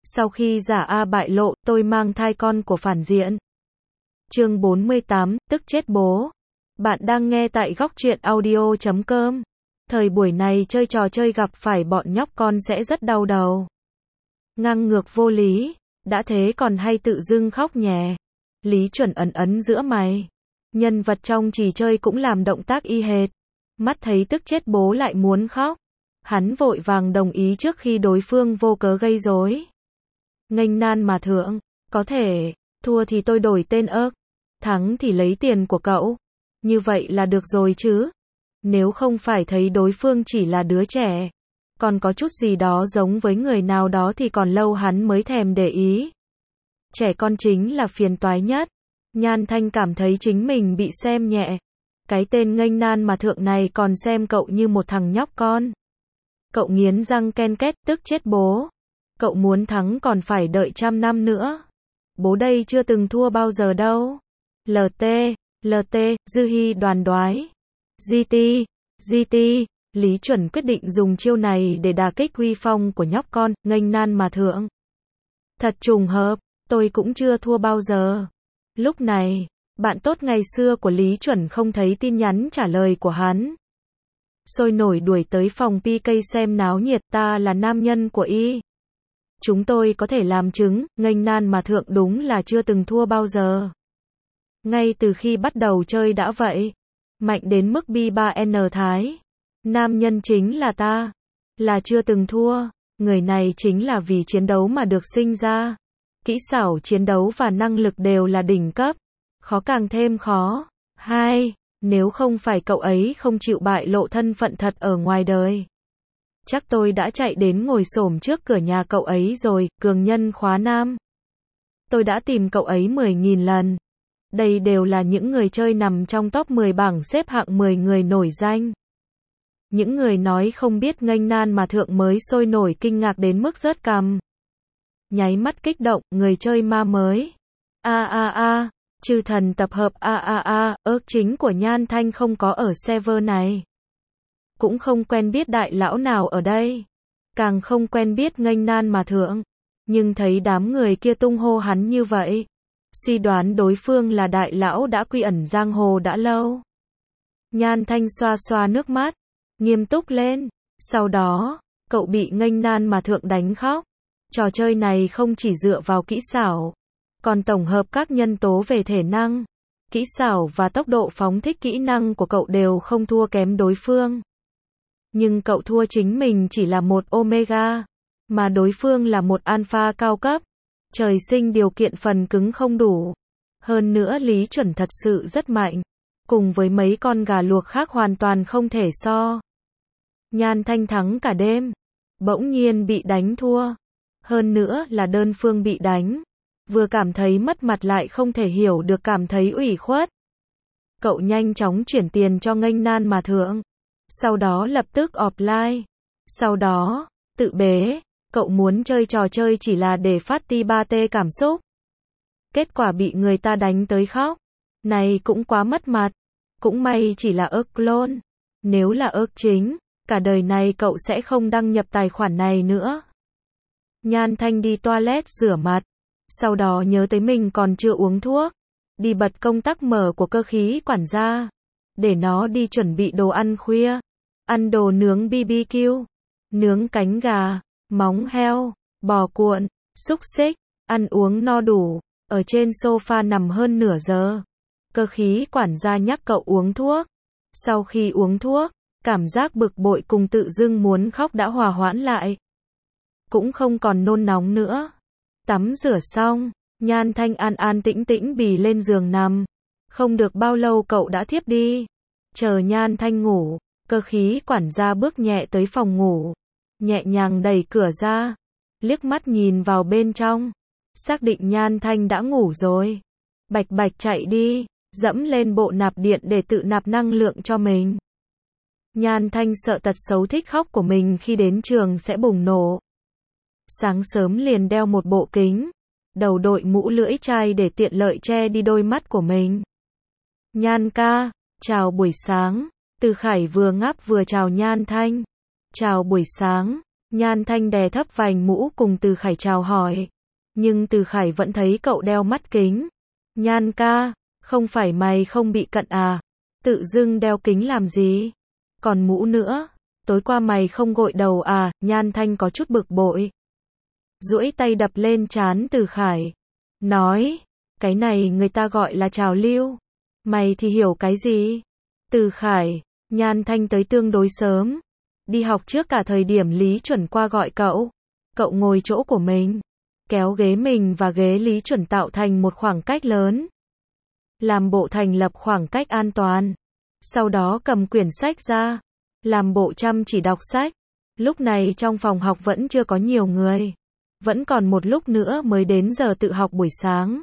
Sau khi giả A bại lộ, tôi mang thai con của phản diện. Chương 48, tức chết bố. Bạn đang nghe tại góc truyện audio.com. Thời buổi này chơi trò chơi gặp phải bọn nhóc con sẽ rất đau đầu. Ngang ngược vô lý, đã thế còn hay tự dưng khóc nhè. Lý Chuẩn ẩn ấn giữa mày. Nhân vật trong trò chơi cũng làm động tác y hệt. Mắt thấy tức chết bố lại muốn khóc. Hắn vội vàng đồng ý trước khi đối phương vô cớ gây rối. Nghênh nan mà thượng, có thể, thua thì tôi đổi tên ớt, thắng thì lấy tiền của cậu. Như vậy là được rồi chứ. Nếu không phải thấy đối phương chỉ là đứa trẻ, còn có chút gì đó giống với người nào đó thì còn lâu hắn mới thèm để ý. Trẻ con chính là phiền toái nhất. Nhan Thanh cảm thấy chính mình bị xem nhẹ. Cái tên nghênh nan mà thượng này còn xem cậu như một thằng nhóc con. Cậu nghiến răng ken két, tức chết bố. Cậu muốn thắng còn phải đợi 100 năm nữa. Bố đây chưa từng thua bao giờ đâu. LT, Dư Hi đoán đoái. GT, Lý Chuẩn quyết định dùng chiêu này để đả kích uy phong của nhóc con, nghênh nan mà thượng. Thật trùng hợp, tôi cũng chưa thua bao giờ. Lúc này, bạn tốt ngày xưa của Lý Chuẩn không thấy tin nhắn trả lời của hắn. Sôi nổi đuổi tới phòng PK xem náo nhiệt, ta là nam nhân của y. Chúng tôi có thể làm chứng, nghênh nan mà thượng đúng là chưa từng thua bao giờ. Ngay từ khi bắt đầu chơi đã vậy. Mạnh đến mức B3N Thái. Nam nhân chính là ta. Là chưa từng thua. Người này chính là vì chiến đấu mà được sinh ra. Kỹ xảo chiến đấu và năng lực đều là đỉnh cấp. Khó càng thêm khó. 2. Nếu không phải cậu ấy không chịu bại lộ thân phận thật ở ngoài đời, chắc tôi đã chạy đến ngồi xổm trước cửa nhà cậu ấy rồi, cường nhân khóa nam. Tôi đã tìm cậu ấy 10.000 lần. Đây đều là những người chơi nằm trong top 10 bảng xếp hạng 10 người nổi danh. Những người nói không biết nghênh nan mà thượng mới sôi nổi kinh ngạc đến mức rớt cằm. Nháy mắt kích động, người chơi ma mới. Chư thần tập hợp ớt chính của Nhan Thanh không có ở server này. Cũng không quen biết đại lão nào ở đây. Càng không quen biết nghênh nan mà thượng. Nhưng thấy đám người kia tung hô hắn như vậy, suy đoán đối phương là đại lão đã quy ẩn giang hồ đã lâu. Nhan Thanh xoa xoa nước mắt, nghiêm túc lên. Sau đó, cậu bị nghênh nan mà thượng đánh khóc. Trò chơi này không chỉ dựa vào kỹ xảo, còn tổng hợp các nhân tố về thể năng, kỹ xảo và tốc độ phóng thích kỹ năng của cậu đều không thua kém đối phương. Nhưng cậu thua chính mình chỉ là một Omega, mà đối phương là một Alpha cao cấp. Trời sinh điều kiện phần cứng không đủ. Hơn nữa Lý Chuẩn thật sự rất mạnh. Cùng với mấy con gà luộc khác hoàn toàn không thể so. Nhan Thanh thắng cả đêm. Bỗng nhiên bị đánh thua. Hơn nữa là đơn phương bị đánh. Vừa cảm thấy mất mặt lại không thể hiểu được cảm thấy ủy khuất. Cậu nhanh chóng chuyển tiền cho nghênh nan mà thượng. Sau đó lập tức offline. Sau đó, tự bế. Cậu muốn chơi trò chơi chỉ là để phát ti 3T cảm xúc. Kết quả bị người ta đánh tới khóc. Này cũng quá mất mặt. Cũng may chỉ là ớt clone. Nếu là ớt chính, cả đời này cậu sẽ không đăng nhập tài khoản này nữa. Nhan Thanh đi toilet rửa mặt. Sau đó nhớ tới mình còn chưa uống thuốc. Đi bật công tắc mở của cơ khí quản gia. Để nó đi chuẩn bị đồ ăn khuya. Ăn đồ nướng BBQ. Nướng cánh gà, móng heo, bò cuộn, xúc xích. Ăn uống no đủ. Ở trên sofa nằm hơn nửa giờ. Cơ khí quản gia nhắc cậu uống thuốc. Sau khi uống thuốc, cảm giác bực bội cùng tự dưng muốn khóc đã hòa hoãn lại. Cũng không còn nôn nóng nữa. Tắm rửa xong, Nhan Thanh an an tĩnh tĩnh bì lên giường nằm. Không được bao lâu cậu đã thiếp đi. Chờ Nhan Thanh ngủ, cơ khí quản gia bước nhẹ tới phòng ngủ. Nhẹ nhàng đẩy cửa ra. Liếc mắt nhìn vào bên trong. Xác định Nhan Thanh đã ngủ rồi. Bạch bạch chạy đi, dẫm lên bộ nạp điện để tự nạp năng lượng cho mình. Nhan Thanh sợ tật xấu thích khóc của mình khi đến trường sẽ bùng nổ. Sáng sớm liền đeo một bộ kính, đầu đội mũ lưỡi chai để tiện lợi che đi đôi mắt của mình. Nhan ca, chào buổi sáng. Từ Khải vừa ngáp vừa chào Nhan Thanh. Chào buổi sáng. Nhan Thanh đè thấp vành mũ cùng Từ Khải chào hỏi. Nhưng Từ Khải vẫn thấy cậu đeo mắt kính. Nhan ca, không phải mày không bị cận à? Tự dưng đeo kính làm gì? Còn mũ nữa, tối qua mày không gội đầu à? Nhan Thanh có chút bực bội. Duỗi tay đập lên trán Từ Khải. Nói, cái này người ta gọi là trào lưu. Mày thì hiểu cái gì? Từ Khải, Nhan Thanh tới tương đối sớm. Đi học trước cả thời điểm Lý Chuẩn qua gọi cậu. Cậu ngồi chỗ của mình. Kéo ghế mình và ghế Lý Chuẩn tạo thành một khoảng cách lớn. Làm bộ thành lập khoảng cách an toàn. Sau đó cầm quyển sách ra. Làm bộ chăm chỉ đọc sách. Lúc này trong phòng học vẫn chưa có nhiều người. Vẫn còn một lúc nữa mới đến giờ tự học buổi sáng.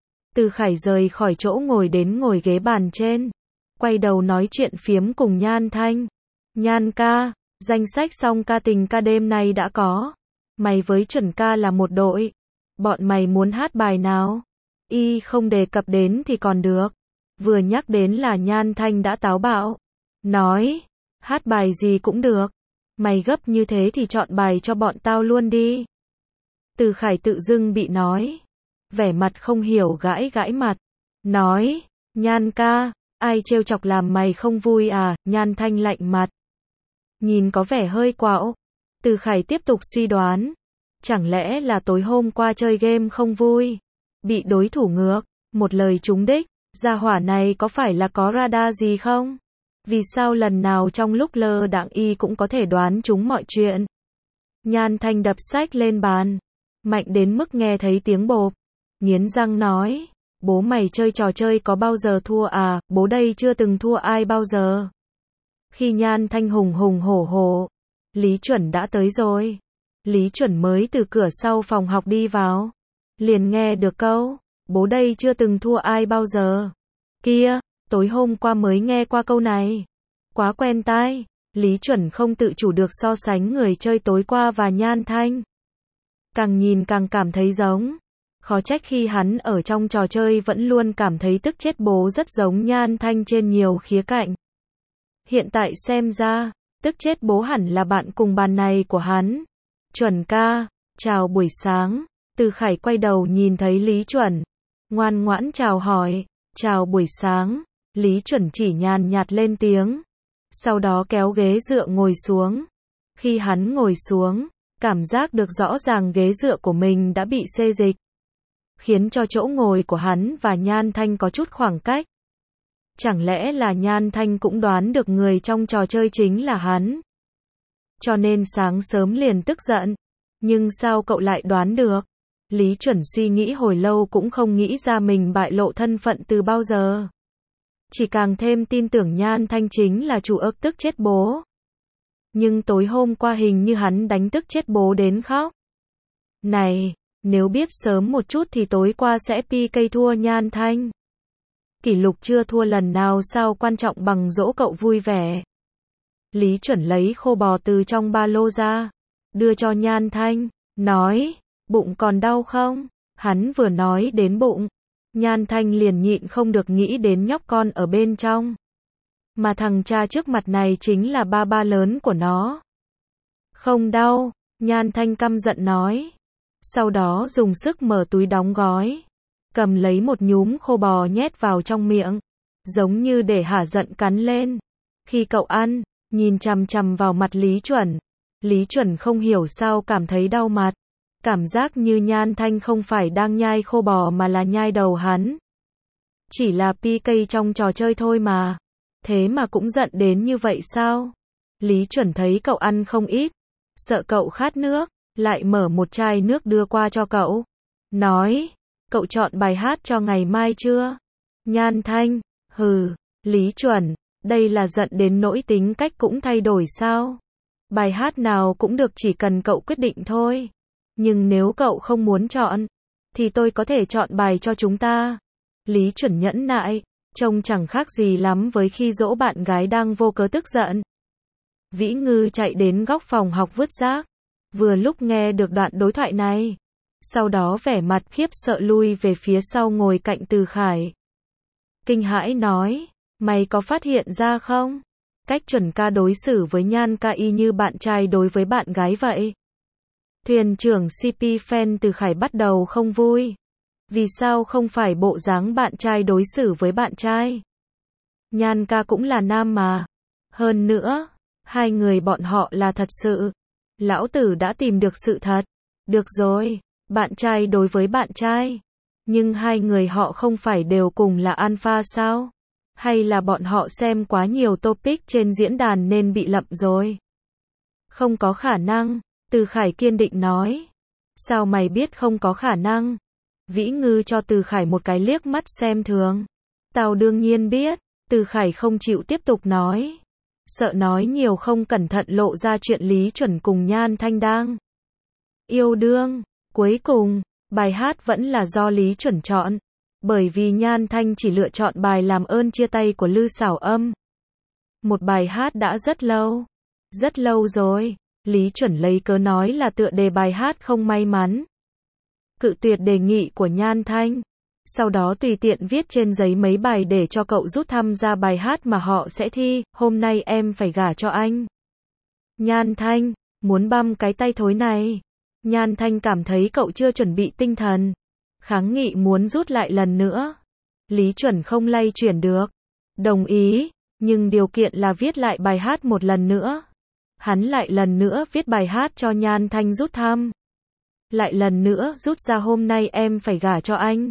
Từ Khải rời khỏi chỗ ngồi đến ngồi ghế bàn trên. Quay đầu nói chuyện phiếm cùng Nhan Thanh. Nhan ca, danh sách song ca tình ca đêm nay đã có. Mày với Chuẩn ca là một đội. Bọn mày muốn hát bài nào? Y không đề cập đến thì còn được. Vừa nhắc đến là Nhan Thanh đã táo bạo. Nói, hát bài gì cũng được. Mày gấp như thế thì chọn bài cho bọn tao luôn đi. Từ Khải tự dưng bị nói. Vẻ mặt không hiểu gãi gãi mặt. Nói, Nhan ca, ai trêu chọc làm mày không vui à? Nhan Thanh lạnh mặt. Nhìn có vẻ hơi quạo. Từ Khải tiếp tục suy đoán. Chẳng lẽ là tối hôm qua chơi game không vui? Bị đối thủ ngược, một lời trúng đích. Gia hỏa này có phải là có radar gì không? Vì sao lần nào trong lúc lơ đãng y cũng có thể đoán trúng mọi chuyện? Nhan Thanh đập sách lên bàn. Mạnh đến mức nghe thấy tiếng bộp. Nghiến răng nói. Bố mày chơi trò chơi có bao giờ thua à? Bố đây chưa từng thua ai bao giờ. Khi Nhan Thanh hùng hùng hổ hổ, Lý Chuẩn đã tới rồi. Lý Chuẩn mới từ cửa sau phòng học đi vào. Liền nghe được câu, bố đây chưa từng thua ai bao giờ. Kia, tối hôm qua mới nghe qua câu này. Quá quen tai. Lý Chuẩn không tự chủ được so sánh người chơi tối qua và Nhan Thanh. Càng nhìn càng cảm thấy giống. Khó trách khi hắn ở trong trò chơi vẫn luôn cảm thấy tức chết bố rất giống Nhan Thanh trên nhiều khía cạnh. Hiện tại xem ra, tức chết bố hẳn là bạn cùng bàn này của hắn. Chuẩn ca, chào buổi sáng. Từ Khải quay đầu nhìn thấy Lý Chuẩn. Ngoan ngoãn chào hỏi, chào buổi sáng. Lý Chuẩn chỉ nhàn nhạt lên tiếng. Sau đó kéo ghế dựa ngồi xuống. Khi hắn ngồi xuống, cảm giác được rõ ràng ghế dựa của mình đã bị xê dịch. Khiến cho chỗ ngồi của hắn và Nhan Thanh có chút khoảng cách. Chẳng lẽ là Nhan Thanh cũng đoán được người trong trò chơi chính là hắn? Cho nên sáng sớm liền tức giận. Nhưng sao cậu lại đoán được? Lý Chuẩn suy nghĩ hồi lâu cũng không nghĩ ra mình bại lộ thân phận từ bao giờ. Chỉ càng thêm tin tưởng Nhan Thanh chính là chủ ức tức chết bố. Nhưng tối hôm qua hình như hắn đánh tức chết bố đến khóc. Này, nếu biết sớm một chút thì tối qua sẽ PK thua Nhan Thanh. Kỷ lục chưa thua lần nào sao quan trọng bằng dỗ cậu vui vẻ. Lý Chuẩn lấy khô bò từ trong ba lô ra. Đưa cho Nhan Thanh. Nói, bụng còn đau không? Hắn vừa nói đến bụng. Nhan Thanh liền nhịn không được nghĩ đến nhóc con ở bên trong. Mà thằng cha trước mặt này chính là ba ba lớn của nó. Không đau, Nhan Thanh căm giận nói. Sau đó dùng sức mở túi đóng gói. Cầm lấy một nhúm khô bò nhét vào trong miệng. Giống như để hả giận cắn lên. Khi cậu ăn, nhìn chằm chằm vào mặt Lý Chuẩn. Lý Chuẩn không hiểu sao cảm thấy đau mặt. Cảm giác như Nhan Thanh không phải đang nhai khô bò mà là nhai đầu hắn. Chỉ là PK trong trò chơi thôi mà. Thế mà cũng giận đến như vậy sao? Lý Chuẩn thấy cậu ăn không ít. Sợ cậu khát nước. Lại mở một chai nước đưa qua cho cậu. Nói, cậu chọn bài hát cho ngày mai chưa? Nhan Thanh, hừ, Lý Chuẩn, đây là giận đến nỗi tính cách cũng thay đổi sao? Bài hát nào cũng được chỉ cần cậu quyết định thôi. Nhưng nếu cậu không muốn chọn, thì tôi có thể chọn bài cho chúng ta. Lý Chuẩn nhẫn nại, trông chẳng khác gì lắm với khi dỗ bạn gái đang vô cớ tức giận. Vĩ Ngư chạy đến góc phòng học vứt rác. Vừa lúc nghe được đoạn đối thoại này. Sau đó vẻ mặt khiếp sợ lui về phía sau ngồi cạnh Từ Khải. Kinh hãi nói, mày có phát hiện ra không? Cách chuẩn ca đối xử với Nhan ca y như bạn trai đối với bạn gái vậy. Thuyền trưởng CP fan Từ Khải bắt đầu không vui. Vì sao không phải bộ dáng bạn trai đối xử với bạn trai? Nhan ca cũng là nam mà. Hơn nữa, hai người bọn họ là thật sự. Lão tử đã tìm được sự thật. Được rồi, bạn trai đối với bạn trai. Nhưng hai người họ không phải đều cùng là alpha sao? Hay là bọn họ xem quá nhiều topic trên diễn đàn nên bị lậm rồi? Không có khả năng, Từ Khải kiên định nói. Sao mày biết không có khả năng? Vĩ Ngư cho Từ Khải một cái liếc mắt xem thường. Tao đương nhiên biết, Từ Khải không chịu tiếp tục nói. Sợ nói nhiều không cẩn thận lộ ra chuyện Lý Chuẩn cùng Nhan Thanh đang yêu đương. Cuối cùng, bài hát vẫn là do Lý Chuẩn chọn. Bởi vì Nhan Thanh chỉ lựa chọn bài Làm ơn chia tay của Lư Xảo Âm. Một bài hát đã rất lâu rồi. Lý Chuẩn lấy cớ nói là tựa đề bài hát không may mắn. Cự tuyệt đề nghị của Nhan Thanh. Sau đó tùy tiện viết trên giấy mấy bài để cho cậu rút tham gia bài hát mà họ sẽ thi. Hôm nay em phải gả cho anh. Nhan Thanh, muốn băm cái tay thối này. Nhan Thanh cảm thấy cậu chưa chuẩn bị tinh thần. Kháng nghị muốn rút lại lần nữa. Lý Chuẩn không lay chuyển được. Đồng ý, nhưng điều kiện là viết lại bài hát một lần nữa. Hắn lại lần nữa viết bài hát cho Nhan Thanh rút thăm. Lại lần nữa rút ra hôm nay em phải gả cho anh.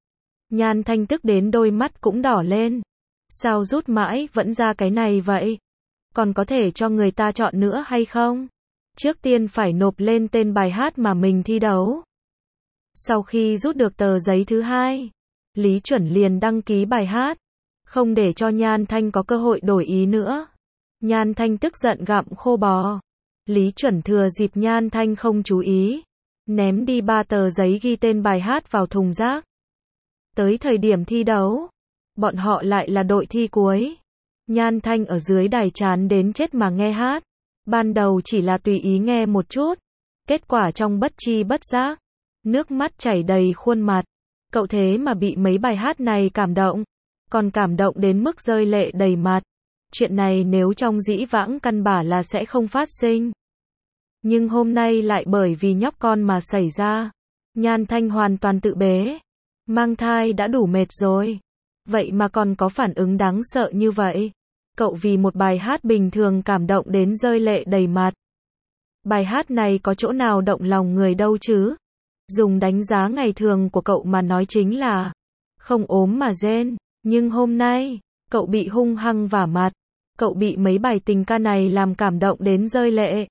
Nhan Thanh tức đến đôi mắt cũng đỏ lên. Sao rút mãi vẫn ra cái này vậy? Còn có thể cho người ta chọn nữa hay không? Trước tiên phải nộp lên tên bài hát mà mình thi đấu. Sau khi rút được tờ giấy thứ hai, Lý Chuẩn liền đăng ký bài hát. Không để cho Nhan Thanh có cơ hội đổi ý nữa. Nhan Thanh tức giận gặm khô bò. Lý Chuẩn thừa dịp Nhan Thanh không chú ý, ném đi 3 tờ giấy ghi tên bài hát vào thùng rác. Tới thời điểm thi đấu, bọn họ lại là đội thi cuối. Nhan Thanh ở dưới đài chán đến chết mà nghe hát. Ban đầu chỉ là tùy ý nghe một chút. Kết quả trong bất chi bất giác, nước mắt chảy đầy khuôn mặt. Cậu thế mà bị mấy bài hát này cảm động. Còn cảm động đến mức rơi lệ đầy mặt. Chuyện này nếu trong dĩ vãng căn bản là sẽ không phát sinh. Nhưng hôm nay lại bởi vì nhóc con mà xảy ra. Nhan Thanh hoàn toàn tự bế. Mang thai đã đủ mệt rồi. Vậy mà còn có phản ứng đáng sợ như vậy. Cậu vì một bài hát bình thường cảm động đến rơi lệ đầy mặt. Bài hát này có chỗ nào động lòng người đâu chứ? Dùng đánh giá ngày thường của cậu mà nói chính là không ốm mà rên. Nhưng hôm nay, cậu bị hung hăng vả mặt. Cậu bị mấy bài tình ca này làm cảm động đến rơi lệ.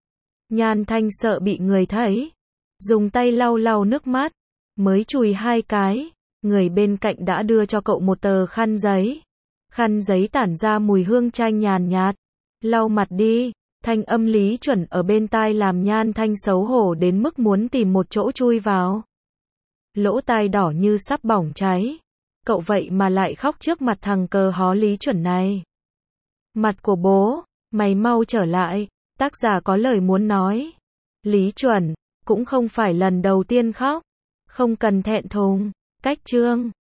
Nhan Thanh sợ bị người thấy. Dùng tay lau lau nước mắt. Mới chùi 2 cái. Người bên cạnh đã đưa cho cậu một tờ khăn giấy. Khăn giấy tản ra mùi hương chanh nhàn nhạt. Lau mặt đi. Thanh âm Lý Chuẩn ở bên tai làm Nhan Thanh xấu hổ đến mức muốn tìm một chỗ chui vào. Lỗ tai đỏ như sắp bỏng cháy. Cậu vậy mà lại khóc trước mặt thằng cờ hó Lý Chuẩn này. Mặt của bố, mày mau trở lại. Tác giả có lời muốn nói. Lý Chuẩn, cũng không phải lần đầu tiên khóc. Không cần thẹn thùng. Cách chương.